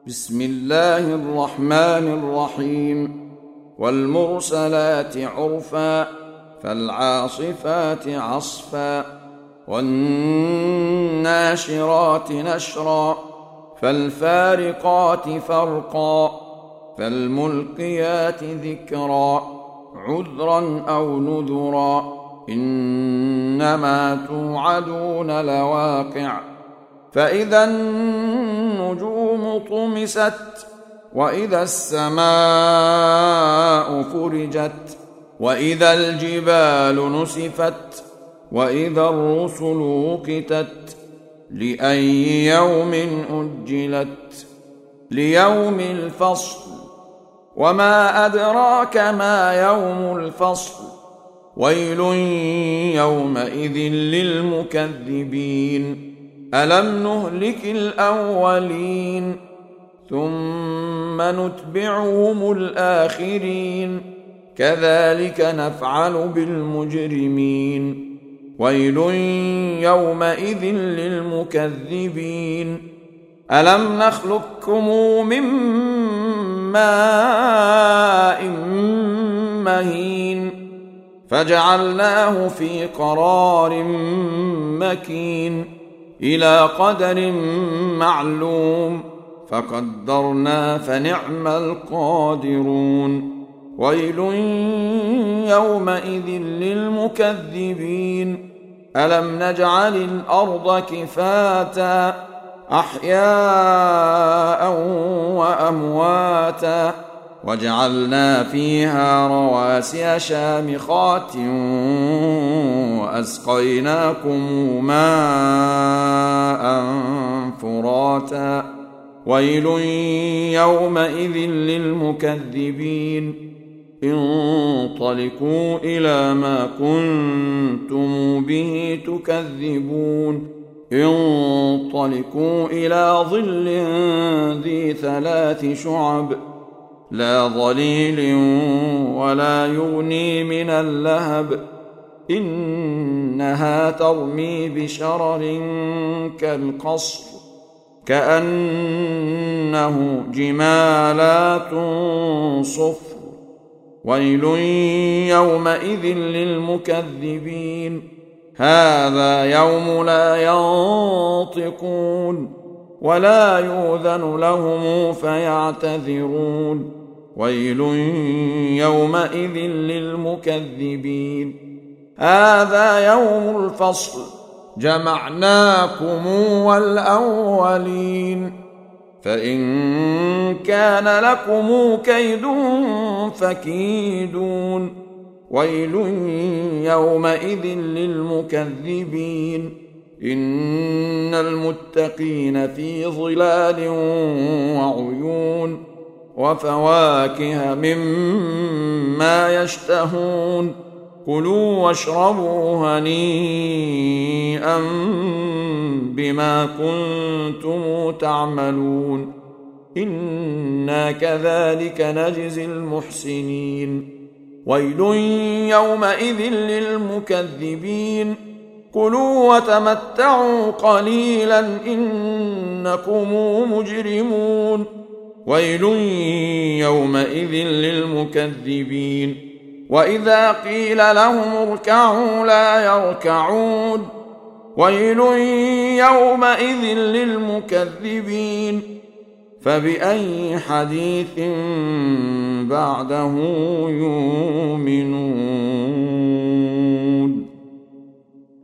بسم الله الرحمن الرحيم والمرسلات عرفا فالعاصفات عصفا والناشرات نشرا فالفارقات فرقا فالملقيات ذكرا عذرا أو نذرا إنما توعدون لواقع فإذا النجوم طمست وإذا السماء فرجت وإذا الجبال نسفت وإذا الرسل وقتت لأي يوم أجلت ليوم الفصل وما أدراك ما يوم الفصل ويل يومئذ للمكذبين ألم نهلك الأولين ثم نتبعهم الآخرين كذلك نفعل بالمجرمين ويل يومئذ للمكذبين ألم نخلقكم من ماء مهين فجعلناه في قرار مكين إلى قدر معلوم فقدرنا فنعم القادرون ويل يومئذ للمكذبين ألم نجعل الأرض كفاتا أحياء وأمواتا وجعلنا فيها رواسي شامخات وأسقيناكم ماء فراتا ويل يومئذ للمكذبين انطلقوا إلى ما كنتم به تكذبون انطلقوا إلى ظل ذي 3 شعب لا ظليل ولا يغني من اللهب إنها ترمي بشرر كالقصر كأنه جمالات صفر ويل يومئذ للمكذبين هذا يوم لا ينطقون ولا يؤذن لهم فيعتذرون ويل يومئذ للمكذبين هذا يوم الفصل جمعناكم والأولين فإن كان لكم كيد فكيدون ويل يومئذ للمكذبين إن المتقين في ظلال وعيون وفواكه مما يشتهون كلوا واشربوا هنيئا بما كنتم تعملون إنا كذلك نجزي المحسنين ويل يومئذ للمكذبين كلوا وتمتعوا قليلا إنكم مجرمون ويل يومئذ للمكذبين وإذا قيل لهم اركعوا لا يركعون ويل يومئذ للمكذبين فبأي حديث بعده يؤمنون